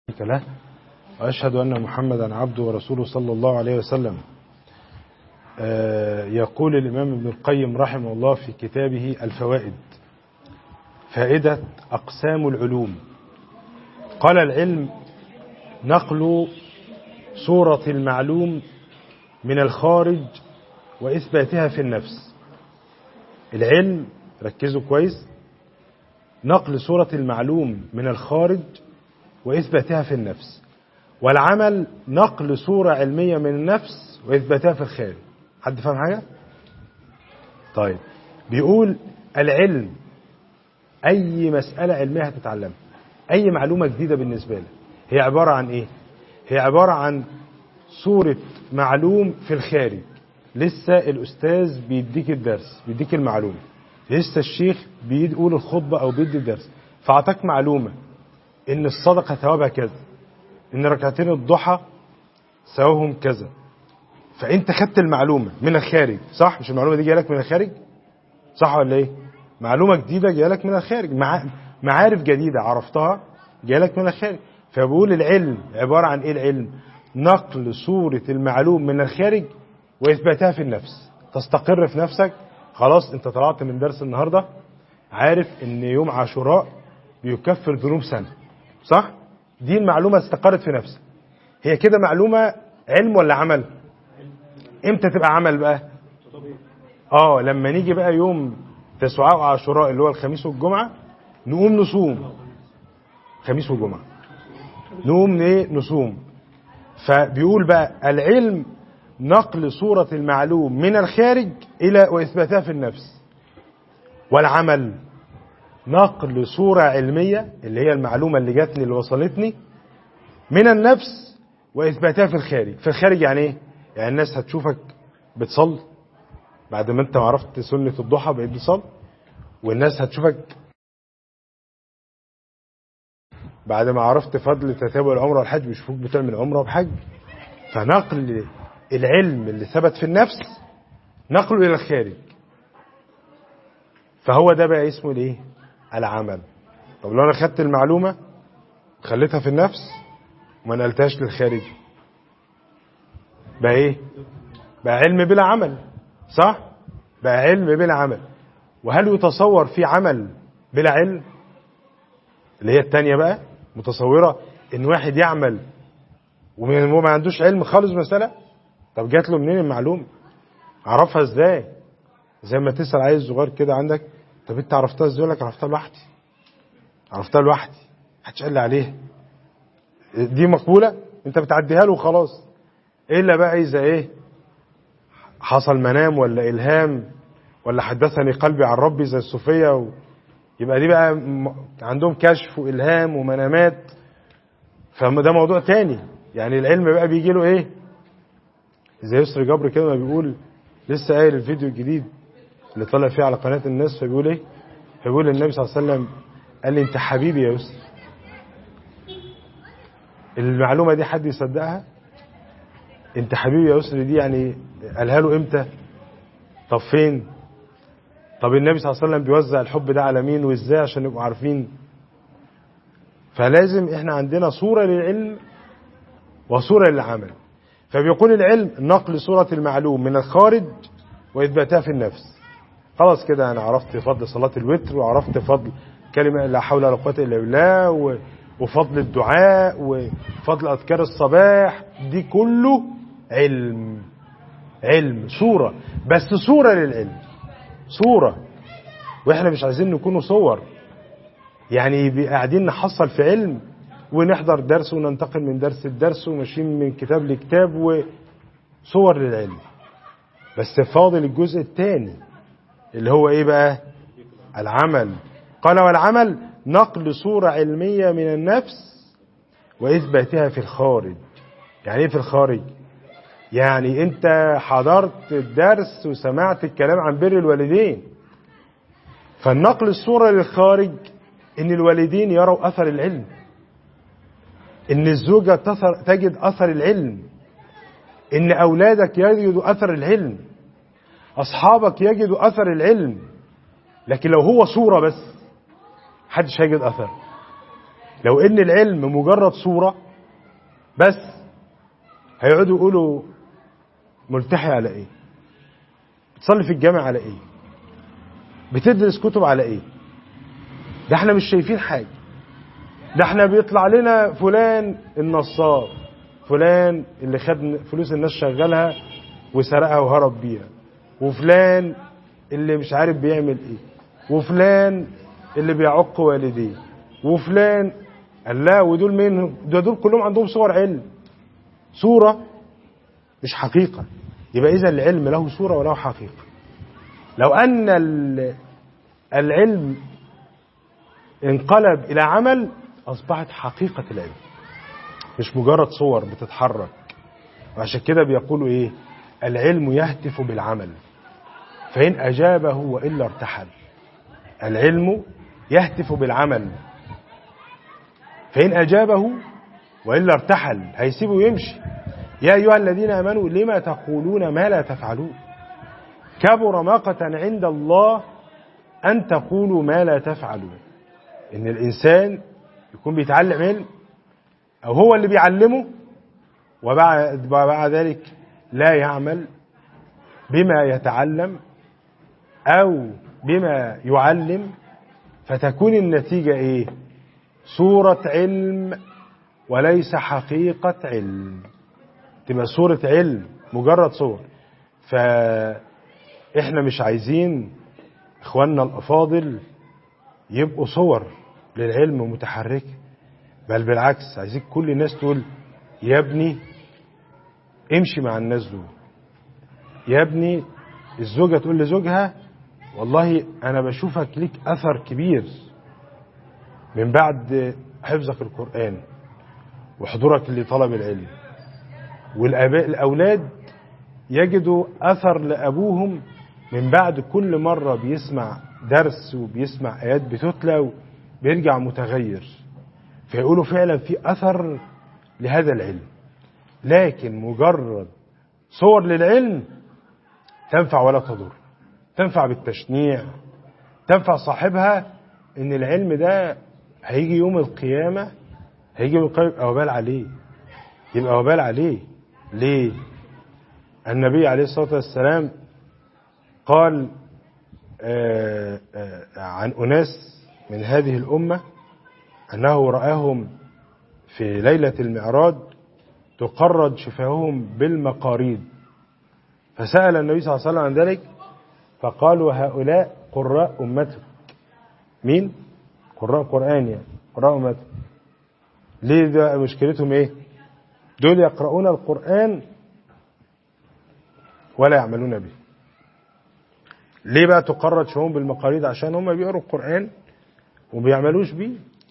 له وأشهد أن محمدا عبده ورسوله صلى الله عليه وسلم. يقول الإمام ابن القيم رحمه الله في كتابه الفوائد: فائدة أقسام العلوم. قال: العلم نقل صورة المعلوم من الخارج وإثباتها في النفس. العلم، ركزوا كويس، نقل صورة المعلوم من الخارج وإثباتها في النفس. والعمل نقل صورة علمية من النفس وإثباتها في الخارج. حد فاهم حاجة؟ طيب، بيقول العلم أي مسألة علمية هتتعلمها، أي معلومة جديدة بالنسبة لك، هي عبارة عن إيه؟ هي عبارة عن صورة معلوم في الخارج. لسه الأستاذ بيديك الدرس، بيديك المعلومة، لسه الشيخ بيقول الخطبة أو بيدي الدرس، فأعطاك معلومة إن الصدقة ثوابها كذا، إن ركعتين الضحى ثوابهم كذا. فأنت خدت المعلومة من الخارج، صح؟ مش المعلومة دي جاية لك من الخارج؟ صح ولا إيه؟ معلومة جديدة جاية لك من الخارج، معارف جديدة عرفتها جاية لك من الخارج. فبقول العلم عبارة عن إيه؟ العلم نقل صورة المعلوم من الخارج وإثباتها في النفس. تستقر في نفسك، خلاص أنت طلعت من درس النهاردة عارف إن يوم عاشوراء بيكفر ذنوب سنة، صح؟ دي المعلومة استقرت في نفسك. هي كده معلومة علم ولا عمل؟ امتى تبقى عمل بقى؟ لما نيجي بقى يوم تسعاء وعاشوراء اللي هو الخميس والجمعة نقوم نصوم. خميس وجمعة نقوم نصوم. فبيقول بقى العلم نقل صورة المعلوم من الخارج إلى وإثباتها في النفس. والعمل نقل صورة علمية اللي هي المعلومة اللي جاتني اللي وصلتني من النفس وإثباتها في الخارج. في الخارج يعني إيه؟ يعني الناس هتشوفك بتصلي بعد ما أنت عرفت سنة الضحى بقيت بتصلي، والناس هتشوفك بعد ما عرفت فضل تتابع العمرة والحج بيشوفوك بتعمل عمرة وبحج. فنقل العلم اللي ثبت في النفس نقله إلى الخارج. فهو ده بقى اسمه الايه؟ العمل. طب لو انا خدت المعلومة خليتها في النفس وما نقلتهاش للخارج بقى ايه؟ بقى علم بلا عمل، صح؟ بقى علم بلا عمل. وهل يتصور في عمل بلا علم؟ اللي هي التانية بقى متصورة ان واحد يعمل وما عندوش علم خالص مسألة. طب جات له منين المعلومة؟ عرفها ازاي؟ زي ما تسأل عيل صغير كده عندك، طب انت عرفتها ازاي؟ يقول لك عرفتها لوحدي، عرفتها لوحدي، محدش قال لي عليها. دي مقبولة؟ انت بتعديها له وخلاص. الا بقى اذا ايه؟ حصل منام ولا الهام ولا حدثني قلبي عن ربي زي الصوفية يبقى دي بقى عندهم كشف والهام ومنامات، فده موضوع تاني. يعني العلم بقى بيجي له ايه؟ زي يسري جبر كده ما بيقول، لسه قايل الفيديو الجديد اللي طلع فيه على قناة الناس، فبيقول ايه؟ فبيقول النبي صلى الله عليه وسلم قال لي انت حبيبي يا يسري. المعلومة دي حد يصدقها؟ انت حبيبي يا يسري دي يعني قالها له امتى؟ طب فين؟ طب النبي صلى الله عليه وسلم بيوزع الحب ده على مين وازاي عشان نبقوا عارفين؟ فلازم احنا عندنا صورة للعلم وصورة للعمل. فبيقول العلم نقل صورة المعلوم من الخارج وإثباتها في النفس. خلاص كده أنا عرفت فضل صلاة الوتر، وعرفت فضل كلمة لا حول ولا قوة إلا بالله، وفضل الدعاء، وفضل أذكار الصباح. دي كله علم صورة، بس صورة للعلم، صورة. وإحنا مش عايزين نكونوا صور، يعني قاعدين نحصل في علم ونحضر درس وننتقل من درس لدرس وماشيين من كتاب لكتاب وصور للعلم. بس فاضل الجزء الثاني اللي هو ايه بقى؟ العمل. قال والعمل نقل صورة علمية من النفس وإثباتها في الخارج. يعني ايه في الخارج؟ يعني انت حضرت الدرس وسمعت الكلام عن بر الوالدين، فالنقل الصورة للخارج ان الوالدين يروا اثر العلم، ان الزوجة تجد اثر العلم، ان اولادك يجدوا اثر العلم، اصحابك يجدوا اثر العلم. لكن لو هو صورة بس محدش هيجد اثر. لو ان العلم مجرد صورة بس هيقعدوا يقولوا ملتحي على ايه، بتصلي في الجامع على ايه، بتدرس كتب على ايه، ده احنا مش شايفين حاجة، ده احنا بيطلع لنا فلان النصاب، فلان اللي خد فلوس الناس شغلها وسرقها وهرب بيها، وفلان اللي مش عارف بيعمل ايه، وفلان اللي بيعق والديه، وفلان الله، ودول مين؟ دول كلهم عندهم صور علم، صورة مش حقيقة. يبقى إذا العلم له صورة وله حقيقة. لو أن العلم انقلب إلى عمل أصبحت حقيقة العلم، مش مجرد صور بتتحرك. وعشان كده بيقولوا إيه؟ العلم يهتف بالعمل فإن أجابه وإلا ارتحل. العلم يهتف بالعمل فإن أجابه وإلا ارتحل، هيسيبه ويمشي. يا أيها الذين آمنوا لما تقولون ما لا تفعلون كبر مقتا عند الله أن تقولوا ما لا تفعلون. إن الإنسان يكون بيتعلم علم أو هو اللي بيعلمه وبعد ذلك لا يعمل بما يتعلم أو بما يعلم، فتكون النتيجة إيه؟ صورة علم وليس حقيقة علم، تبقى صورة علم مجرد صور. فإحنا مش عايزين إخواننا الأفاضل يبقوا صور للعلم متحركة، بل بالعكس عايزين كل الناس تقول يا ابني امشي مع الناس دول، يا ابني الزوجة تقول لزوجها والله أنا بشوفك ليك أثر كبير من بعد حفظك القرآن وحضورك لطلب العلم. والأولاد يجدوا أثر لأبوهم من بعد كل مرة بيسمع درس وبيسمع آيات بتتلى وبيرجع متغير، فيقولوا فعلا في أثر لهذا العلم. لكن مجرد صور للعلم تنفع ولا تضر، تنفع بالتشنيع، تنفع صاحبها ان العلم ده هيجي يوم القيامة يبقى وبال عليه، يبقى وبال عليه. ليه؟ النبي عليه الصلاة والسلام قال عن أناس من هذه الأمة أنه رآهم في ليلة المعراج تقرد شفاههم بالمقاريد، فسأل النبي صلى الله عليه وسلم عن ذلك فقالوا هؤلاء قراء أمتك. مين؟ قراء قرآن، يعني قراء أمتك. ليه؟ ده مشكلتهم ايه؟ دول يقرؤون القرآن ولا يعملون به. ليه بقى تقرد شفاههم بالمقاريد؟ عشان هم بيقروا القرآن وبيعملوش به.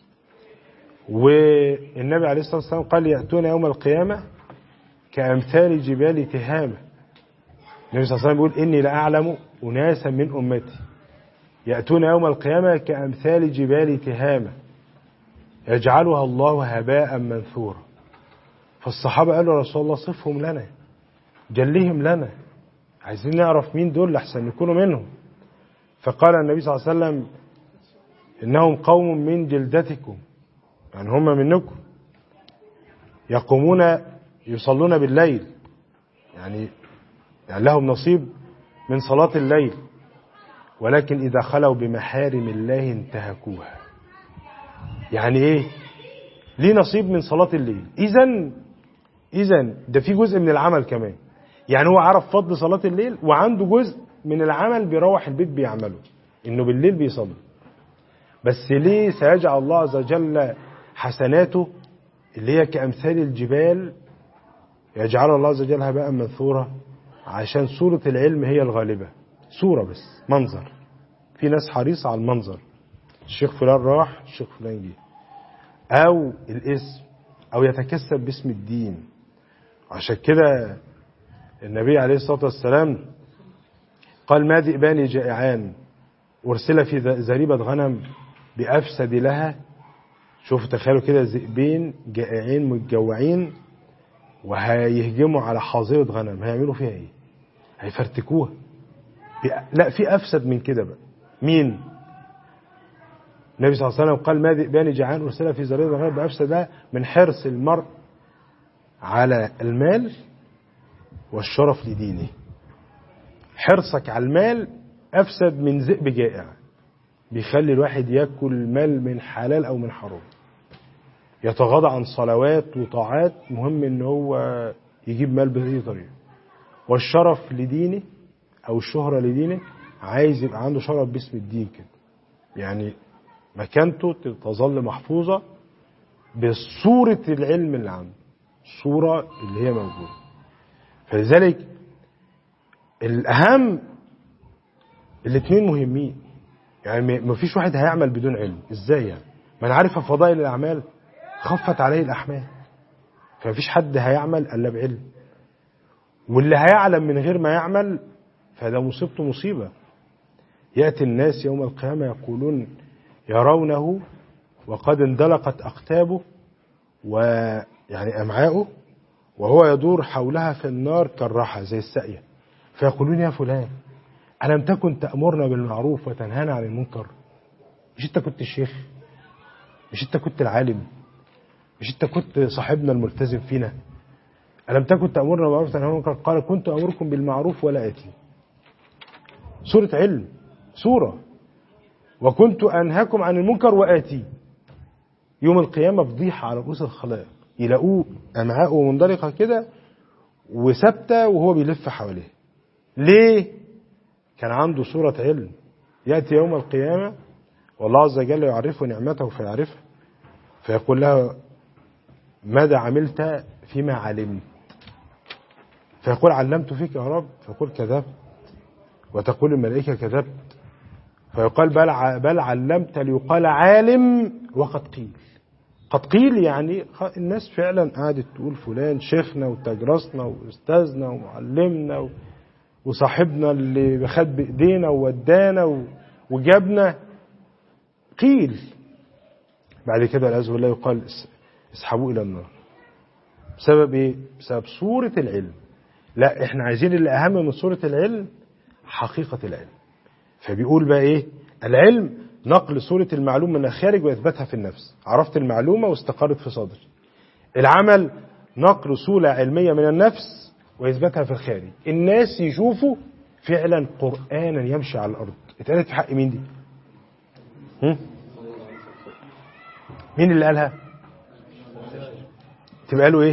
والنبي عليه الصلاة والسلام قال يأتون يوم القيامة كأمثال جبال تهامة. النبي صلى الله عليه وسلم بيقول إني لأعلم أناسا من أمتي يأتون يوم القيامة كأمثال جبال تهامة يجعلها الله هباء منثورا. فالصحابة قالوا يا رسول الله صفهم لنا، جلهم لنا، عايزين نعرف مين دول لحسن يكونوا منهم. فقال النبي صلى الله عليه وسلم إنهم قوم من جلدتكم، يعني هم منكم، يقومون يصلون بالليل، يعني لهم نصيب من صلاة الليل، ولكن إذا خلوا بمحارم الله انتهكوها. يعني إيه؟ ليه نصيب من صلاة الليل. إذن ده في جزء من العمل كمان، يعني هو عرف فضل صلاة الليل وعنده جزء من العمل بيروح البيت بيعمله، إنه بالليل بيصلي. بس ليه سيجعل الله عز وجل حسناته اللي هي كأمثال الجبال يجعل الله عز وجل هباء منثورا؟ عشان صورة العلم هي الغالبة، صورة بس، منظر. في ناس حريصة على المنظر، الشيخ فلان راح، الشيخ فلان جه، أو الاسم، أو يتكسب باسم الدين. عشان كده النبي عليه الصلاة والسلام قال ما ذئبان جائعان أرسل في زريبة غنم بأفسد لها. شوفوا تخيلوا كده، ذئبين جائعين متجوعين وهيهجموا على حظيرة غنم، هيعملوا فيها ايه؟ هيفرتكوها. لا، في أفسد من كده بقى. مين؟ النبي صلى الله عليه وسلم قال ما ذئبان جعان أرسل في زرير الغيب بأفسد من حرص المرء على المال والشرف لدينه. حرصك على المال أفسد من ذئب جائع، بيخلي الواحد يأكل مال من حلال أو من حرام، يتغاضى عن صلوات وطاعات، مهم إن هو يجيب مال بأي طريقة. والشرف لدينه أو الشهرة لدينه، عايز يبقى عنده شرف باسم الدين كده، يعني مكانته تظل محفوظة بصورة العلم اللي عنده، الصورة اللي هي موجودة. فلذلك الأهم الاثنين مهمين، يعني ما فيش واحد هيعمل بدون علم. ازاي يعني؟ من عرف فضائل الأعمال خفت عليه الأحمال، فما فيش حد هيعمل إلا بعلم، واللي هيعلم من غير ما يعمل فده مصيبته مصيبة. يأتي الناس يوم القيامة يقولون يرونه وقد اندلقت أقتابه ويعني أمعاؤه وهو يدور حولها في النار كالرحى زي الساقية، فيقولون يا فلان ألم تكن تأمرنا بالمعروف وتنهانا عن المنكر؟ مش أنت كنت الشيخ؟ مش أنت كنت العالم؟ مش أنت كنت صاحبنا الملتزم فينا؟ ألم تكن تأمرنا بالمعروف وتنهانا عن المنكر؟ قال كنت أمركم بالمعروف ولا آتي. سورة علم، سورة. وكنت أنهاكم عن المنكر وآتي. يوم القيامة فضيحة على رؤوس الخلائق، يلاقوه أمعاءه منطلقة كده وثابتة وهو بيلف حواليه. ليه؟ كان عنده صورة علم. يأتي يوم القيامة والله عز وجل يعرفه نعمته فيعرفها، فيقول له ماذا عملت فيما علمت؟ فيقول علمت فيك يا رب، فيقول كذبت، وتقول الملائكة كذبت، فيقال بل علمت ليقال عالم وقد قيل. قد قيل يعني الناس فعلا قعدت تقول فلان شيخنا وتجرسنا واستاذنا ومعلمنا وصاحبنا اللي خد بايدينا وودانا وجابنا. قيل بعد كده العياذ بالله يقال اسحبوه الى النار. بسبب ايه؟ بسبب صورة العلم. لا، احنا عايزين اللي اهم من صورة العلم حقيقة العلم. فبيقول بقى ايه؟ العلم نقل صورة المعلوم من الخارج وإثباتها في النفس، عرفت المعلومة واستقرت في صدري. العمل نقل صورة علمية من النفس وإثباتها في الخارج، الناس يشوفوا فعلا قرآنا يمشي على الأرض. اتقالت في حق مين دي؟ مين اللي قالها؟ تبقى له ايه؟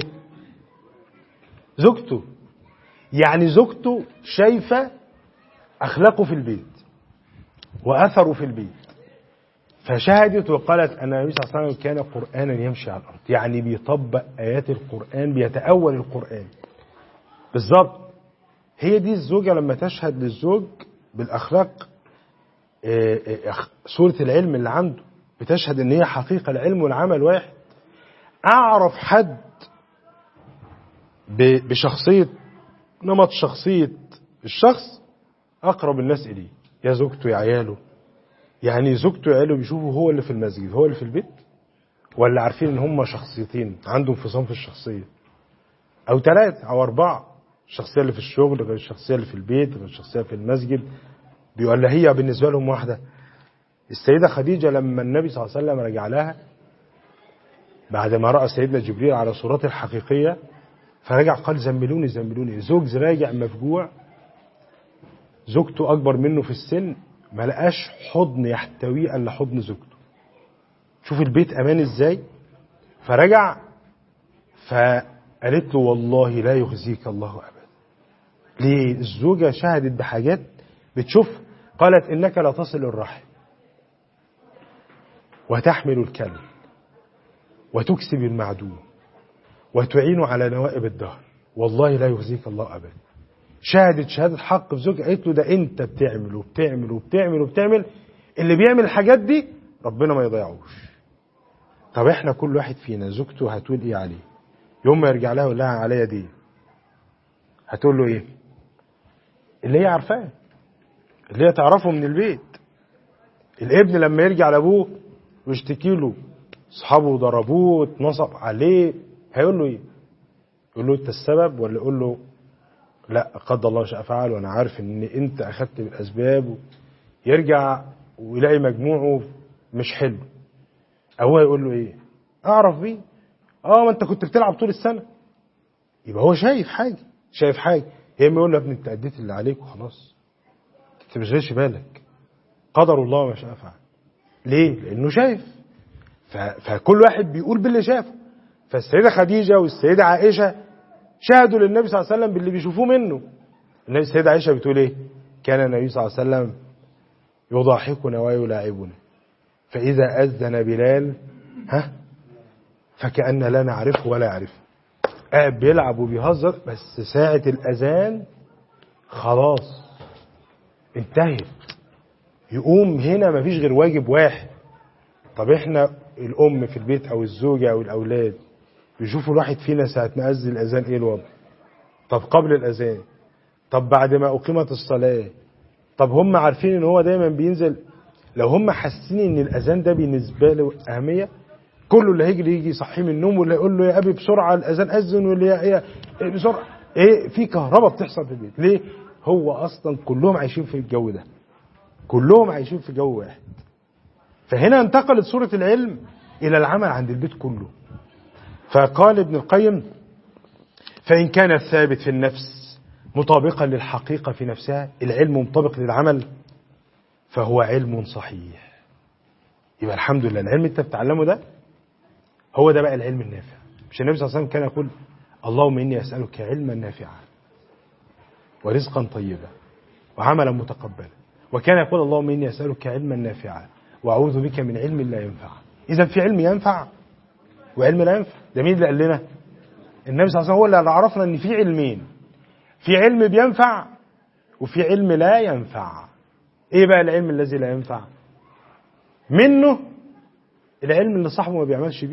زوجته. يعني زوجته شايفة أخلاقه في البيت وأثره في البيت، فشهدت وقالت أن النبي صلى الله عليه وسلم كان قرآنا يمشي على الأرض، يعني بيطبق آيات القرآن، بيتأول القرآن بالظبط. هي دي الزوجة لما تشهد للزوج بالأخلاق، صورة العلم اللي عنده، بتشهد ان هي حقيقة العلم والعمل واحد. أعرف حد بشخصية، نمط شخصية الشخص أقرب الناس إليه، يا زوجته يا عياله. يعني زوجته وعياله بيشوفوا هو اللي في المسجد هو اللي في البيت، ولا عارفين ان هم شخصيتين عندهم انفصام في الشخصية، او 3 أو 4، الشخصية اللي في الشغل غير الشخصية اللي في البيت غير الشخصية في المسجد، بيقول لها هي بالنسبة لهم واحدة. السيدة خديجة لما النبي صلى الله عليه وسلم رجع لها بعد ما رأى سيدنا جبريل على صورته الحقيقية، فرجع قال زملوني زملوني. زوج راجع مفجوع، زوجته أكبر منه في السن، ما لقاش حضن يحتويه إلا حضن زوجته. شوف البيت أمان إزاي. فرجع فقالت له والله لا يخزيك الله أبدا. ليه؟ الزوجة شهدت بحاجات بتشوف. قالت إنك لا تصل الرحم وتحمل الكلب وتكسب المعدوم وتعين على نوائب الدهر، والله لا يخزيك الله أبدا. شهدت شهادة حق في زوجها، قالت له ده انت بتعمل وبتعمل وبتعمل وبتعمل، اللي بيعمل الحاجات دي ربنا ما يضيعوش. طب احنا كل واحد فينا زوجته هتقول ايه عليه يوم ما يرجع لها ويقول لها عليا دي؟ هتقول له ايه؟ اللي هي عارفاه، اللي هي تعرفه من البيت. الابن لما يرجع لابوه ويشتكي له اصحابه ضربوه اتنصب عليه، هيقول له ايه؟ يقول له انت السبب، ولا يقول له لا قدر الله شاء فعل وانا عارف ان انت اخذت بالاسباب؟ يرجع ويلاقي مجموعه مش حلو، أبوه يقول له إيه؟ أعرف بيه. ما أنت كنت بتلعب طول السنة. يبقى هو شايف حاجة. هي ما يقول له يا ابني أنت أديت اللي عليك وخلاص، أنت مش غيرش بالك، قدر الله ما شاء فعل. ليه؟ لأنه شايف. فكل واحد بيقول باللي شافه. فالسيدة خديجة والسيدة عائشة شاهدوا للنبي صلى الله عليه وسلم باللي بيشوفوه منه. السيدة عائشة بتقول إيه؟ كان النبي صلى الله عليه وسلم يضاحكنا ويلاعبنا، فإذا أذن بلال فكأن لا نعرفه ولا يعرفه. قاعد بيلعب وبيهزر، بس ساعة الأذان خلاص انتهت، يقوم هنا مفيش غير واجب واحد. طب احنا الأم في البيت أو الزوجة أو الأولاد يشوفوا الواحد فينا ساعة ما أذن الأذان إيه الوضع؟ طب قبل الأذان، طب بعد ما أقيمت الصلاة، طب هم عارفين إن هو دايما بينزل؟ لو هم حاسين إن الأذان ده بالنسبة له أهمية، كله اللي هيجي يصحيه من النوم، واللي يقول له يا أبي بسرعة الأذان أذن، واللي بسرعة في كهرباء بتحصل في البيت. ليه؟ هو أصلا كلهم عايشين في الجو ده، كلهم عايشين في جو واحد. فهنا انتقلت صورة العلم إلى العمل عند البيت كله. فقال ابن القيم: فإن كان الثابت في النفس مطابقا للحقيقة في نفسها، العلم مطابق للعمل، فهو علم صحيح. يبقى الحمد لله العلم انت بتعلمه ده هو ده بقى العلم النافع. مش النبي صلى الله عليه وسلم كان يقول: اللهم إني أسألك علما نافعا ورزقا طيبا وعملا متقبلا، وكان يقول: اللهم إني أسألك علما نافعا وأعوذ بك من علم لا ينفع. إذا في علم ينفع وعلم لا ينفع. ده مين اللي قال لنا؟ النبي صلى الله عليه وسلم هو اللي عرفنا ان في علمين، في علم بينفع وفي علم لا ينفع. ايه بقى العلم الذي لا ينفع؟ منه العلم اللي صاحبه ما بيعملش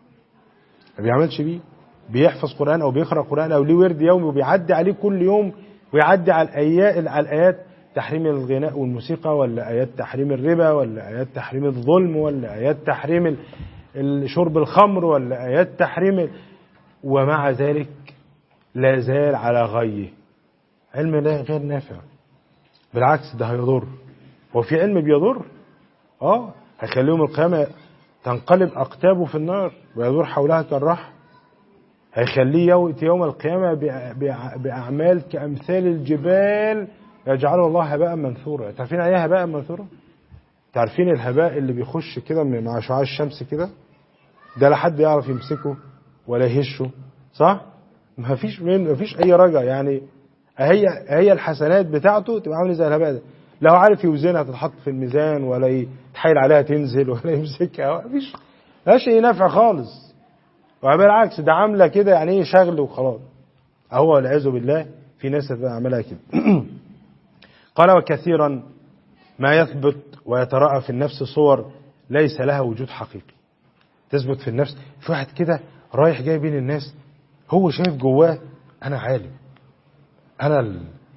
بيه، بيحفظ قرآن او بيقرأ قرآن او ليه ورد يومي وبيعدي عليه كل يوم، ويعدي على الآيات تحريم الغناء والموسيقى، ولا آيات تحريم الربا، ولا آيات تحريم الظلم، ولا آيات تحريم شرب الخمر، ولا آيات تحريم، ومع ذلك لا زال على غيه. علم لا غير نافع، بالعكس ده هيضر. وفي علم بيضر، هيخليه يوم القيامة تنقلب أقتابه في النار ويدور حولها كالرحم. هيخليه يأتي يوم القيامة بأعمال كأمثال الجبال يجعله الله هباء منثورا. تعرفين ايه هباء منثورا؟ تعرفين الهباء اللي بيخش كده مع شعاع الشمس كده، ده لا حد يعرف يمسكه ولا يهشه، صح؟ ما فيش اي رجع. يعني هي الحسنات بتاعته تبقى عامله زي الهباء ده، لو عارف يوزنها تتحط في الميزان، ولا يتحايل عليها تنزل، ولا يمسكها، ما فيش اي نفع خالص. وبالعكس ده عامله كده يعني ايه شغل وخلاص. هو والعياذ بالله في ناس تعملها كده. قال: وكثيرا ما يثبت ويتراءى في النفس صور ليس لها وجود حقيقي. تثبت في النفس، في واحد كده رايح جاي بين الناس، هو شايف جواه انا عالم، انا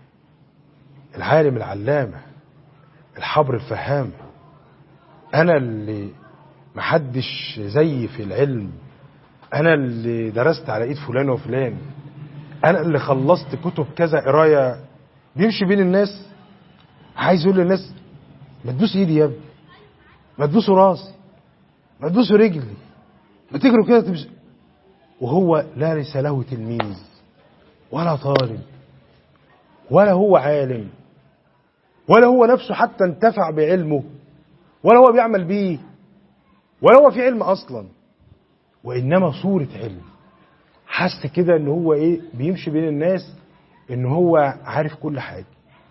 العالم العلامة الحبر الفهام، انا اللي محدش زيي في العلم، انا اللي درست على ايد فلان وفلان، انا اللي خلصت كتب كذا قرايه. بيمشي بين الناس عايز يقول للناس: ما تدوس ايدي يا ابني، ما تدوسوا راسي، ما تدوسوا رجلي، ما تجروا كده تمشي. وهو لا ليس له تلميذ ولا طالب، ولا هو عالم، ولا هو نفسه حتى انتفع بعلمه، ولا هو بيعمل بيه، ولا هو في علم اصلا، وانما صورة علم. حس كده ان هو بيمشي بين الناس ان هو عارف كل حاجة،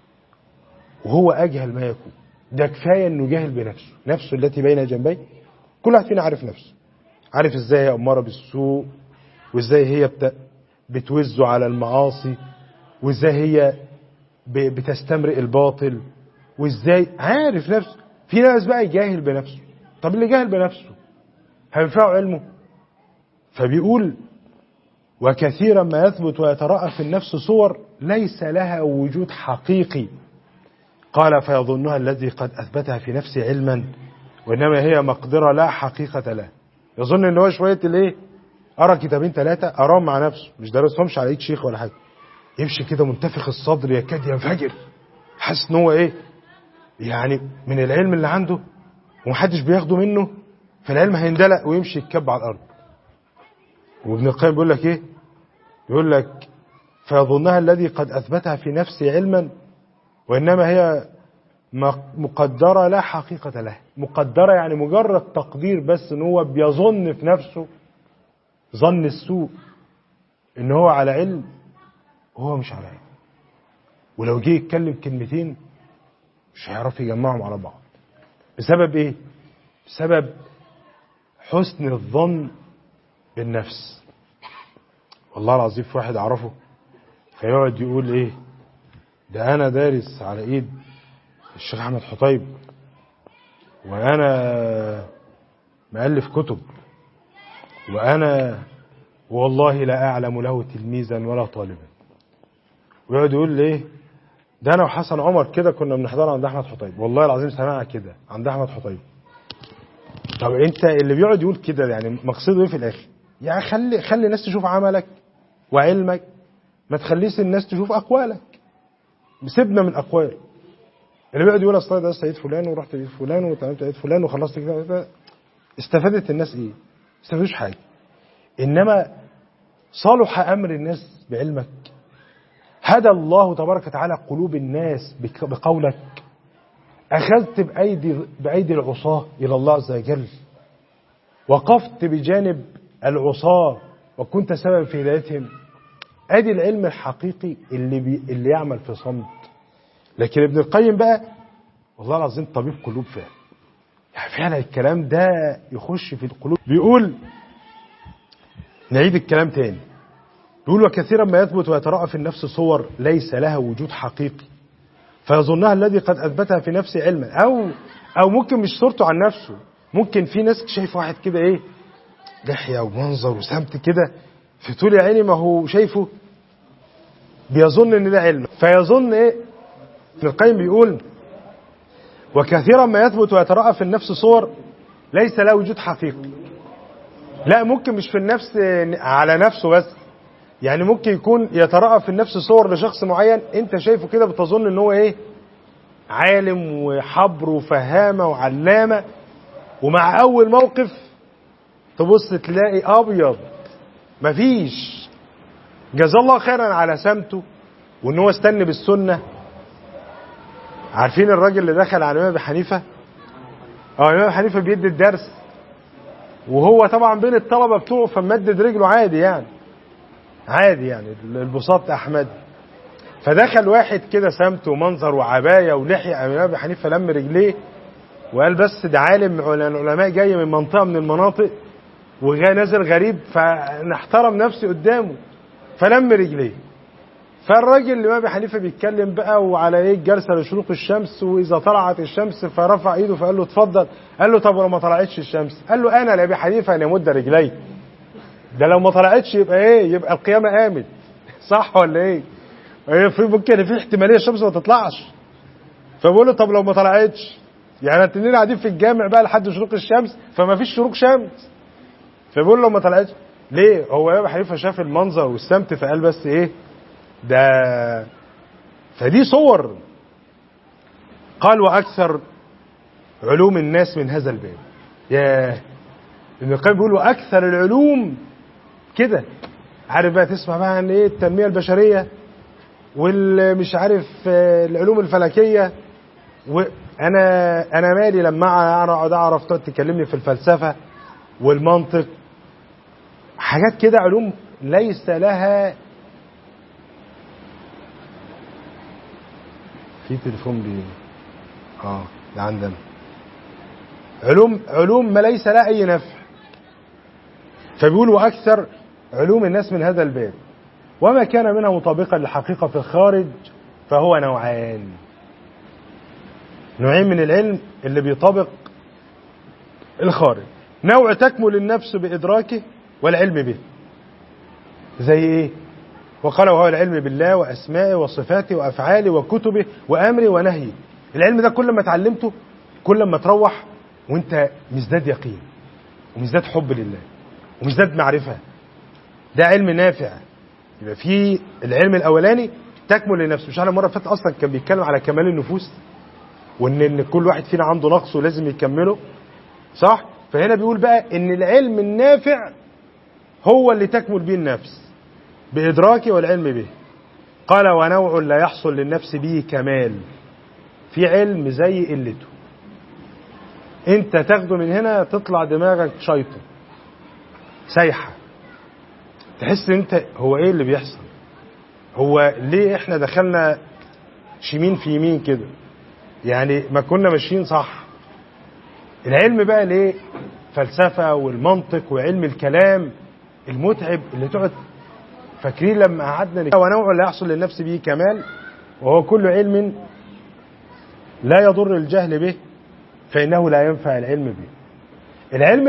وهو اجهل ما يكون. ده كفاية انه جاهل بنفسه، نفسه التي بين جنبيه. كل واحد فينا عارف نفسه، عارف ازاي هي اماره بالسوء، وازاي هي بتوزه على المعاصي، وازاي هي بتستمرئ الباطل، وازاي عارف نفسه. في ناس بقى يجاهل بنفسه. طب اللي جاهل بنفسه هينفعه علمه؟ فبيقول: وكثيرا ما يثبت ويتراءى في النفس صور ليس لها وجود حقيقي. قال: فيظنها الذي قد أثبتها في نفسه علما، وإنما هي مقدرة لا حقيقة له. يظن ان هو شوية قرأ كتابين 3 قراهم مع نفسه، مش درسهمش على ايد شيخ ولا حاجة، يمشي كده منتفخ الصدر يكاد ينفجر، حاسس ان هو يعني من العلم اللي عنده ومحدش بياخده منه، فالعلم هيندلق ويمشي يتكب على الارض. وابن القيم بيقول لك ايه؟ بيقول لك فيظنها الذي قد اثبتها في نفسه علما وانما هي مقدرة لا حقيقة له. مقدرة يعني مجرد تقدير بس، ان هو بيظن في نفسه ظن السوء ان هو على علم وهو مش على علم، ولو جه يتكلم كلمتين مش هيعرف يجمعهم على بعض. بسبب ايه؟ بسبب حسن الظن بالنفس. والله العظيم في واحد اعرفه فيقعد يقول ايه ده انا دارس على ايد الشيخ احمد حطيب وانا مؤلف كتب وانا والله لا اعلم له تلميذا ولا طالبا، ويقعد يقول لي ايه ده انا وحسن عمر كده كنا بنحضر عند احمد حطيب، والله العظيم سمعنا كده عند احمد حطيب. طب انت اللي بيقعد يقول كده يعني مقصده ايه في الاخر؟ يعني خلي الناس تشوف عملك وعلمك، ما تخليش الناس تشوف اقوالك. سيبنا من اقوال. اللي بيقعد يقول اصل ده سيد فلان ورحت لقيت فلان وتعاملت لقيت فلان وخلصت كده، استفادت الناس ايه؟ ما استفادوش حاجه. انما صالح امر الناس بعلمك، هدى الله تبارك وتعالى قلوب الناس بقولك، اخذت بايدي العصاه الى الله عز وجل، وقفت بجانب العصاه وكنت سبب في هدايتهم. ادي العلم الحقيقي اللي يعمل في صمت. لكن ابن القيم بقى والله العظيم طبيب قلوب فعلا، يعني فعلا الكلام ده يخش في القلوب. بيقول نعيد الكلام تاني، بيقول وكثيرا ما يثبت ويتراءى في النفس صور ليس لها وجود حقيقي فيظنها الذي قد اثبتها في نفسه علما، او ممكن مش صورته عن نفسه، ممكن في ناس شايف واحد كده ايه لحيه ومنظر وسمت كده في طول عيني، ما هو شايفه بيظن ان ده علم، فيظن ايه. ابن القيم بيقول وكثيرا ما يثبت ويتراءى في النفس صور ليس له وجود حقيقي. لا ممكن مش في النفس على نفسه بس، يعني ممكن يكون يتراءى في النفس صور لشخص معين انت شايفه كده بتظن ان هو ايه عالم وحبر وفهامه وعلامه، ومع اول موقف تبص تلاقي ابيض مفيش. جزا الله خيرا على سمته وان هو استنى بالسنه. عارفين الراجل اللي دخل على الامام ابي حنيفه؟ الامام ابي حنيفه بيدي الدرس وهو طبعا بين الطلبه بتوعه فمدد رجله عادي يعني البساط احمد. فدخل واحد كده سمته ومنظر وعبايه ولحيه، الامام ابي حنيفه لم رجليه وقال بس ده عالم من العلماء جاي من منطقه من المناطق وجاي نازل غريب فنحترم نفسي قدامه، فلم رجليه. فالراجل الامام ابي حنيفه بيتكلم بقى وعلى ايه الجلسه لشروق الشمس واذا طلعت الشمس، فرفع ايده فقال له اتفضل. قال له طب ولو ما طلعتش الشمس؟ قال له انا لابي حنيفه ان يمد رجلي، ده لو ما طلعتش يبقى ايه؟ يبقى القيامه قامت. صح ولا ايه؟ في ممكن في احتماليه الشمس ما تطلعش. فبقول له طب لو ما طلعتش؟ يعني التنين قاعدين في الجامع بقى لحد شروق الشمس فما فيش شروق شمس. فبقول له ما طلعتش ليه؟ هو ابي حنيفه شاف المنظر والسمت فقال بس ايه ده. فدي صور. قال واكثر علوم الناس من هذا الباب. ياه، ابن القيم بيقول واكثر العلوم كده. عارف بقى تسمع بقى عن ايه التنميه البشريه والمش عارف العلوم الفلكيه، وانا مالي لما انا اقعد اعرف تقعد تكلمني في الفلسفه والمنطق، حاجات كده علوم ليس لها. في تليفون ده عندنا علوم ما ليس لها اي نفع. فبيقول واكثر علوم الناس من هذا الباب وما كان منها مطابقا للحقيقه في الخارج فهو نوعين من العلم اللي بيطابق الخارج. نوع تكمل النفس بادراكه والعلم به، زي ايه؟ وقال وهو العلم بالله واسمائه وصفاته وافعاله وكتبه وامره ونهيه. العلم ده كل ما اتعلمته كل ما تروح وانت مزداد يقين ومزداد حب لله ومزداد معرفه. ده علم نافع. يبقى في العلم الاولاني تكمل للنفس. مش على مره فاتت اصلا كان بيتكلم على كمال النفوس، وان كل واحد فينا عنده نقص ولازم يكمله، صح؟ فهنا بيقول بقى ان العلم النافع هو اللي تكمل به النفس بإدراكه والعلم به. قال ونوع لا يحصل للنفس به كمال، في علم زي قلته، انت تاخده من هنا تطلع دماغك شيطة سايحة، تحس انت هو ايه اللي بيحصل، هو ليه احنا دخلنا شمين في يمين كده، يعني ما كنا ماشيين صح. العلم بقى ليه فلسفة والمنطق وعلم الكلام المتعب اللي تقعد فاكرين لما قعدنا ونوع لا يحصل للنفس به كمال، وهو كل علم لا يضر الجهل به فإنه لا ينفع العلم به. العلم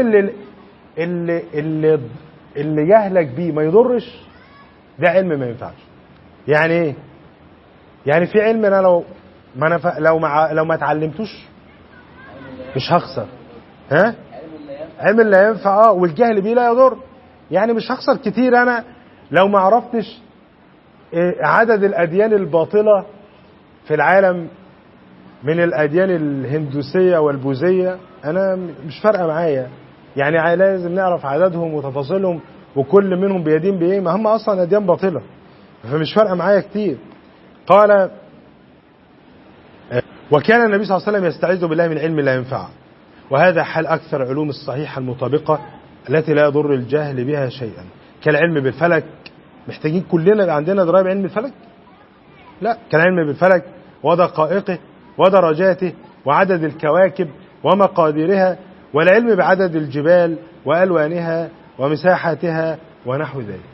اللي جهلك بيه ما يضرش، ده علم ما ينفعش. يعني ايه؟ يعني في علم انا لو ما اتعلمتوش مش هخسر، ها؟ علم لا ينفع، والجهل بيه لا يضر. يعني مش هخسر كتير انا لو ما عرفتش عدد الاديان الباطلة في العالم من الاديان الهندوسية والبوذية، انا مش فارقة معايا، يعني لازم نعرف عددهم وتفاصيلهم وكل منهم بيدين بايه، ما هم اصلا اديان باطلة، فمش فارقة معايا كتير. قال وكان النبي صلى الله عليه وسلم يستعيذ بالله من علم لا ينفع، وهذا حال أكثر علوم الصحيحة المطابقة التي لا يضر الجهل بها شيئا، كالعلم بالفلك. محتاجين كلنا عندنا دراية بعلم الفلك؟ لا، كالعلم بالفلك ودقائقه ودرجاته وعدد الكواكب ومقاديرها، والعلم بعدد الجبال وألوانها ومساحاتها ونحو ذلك.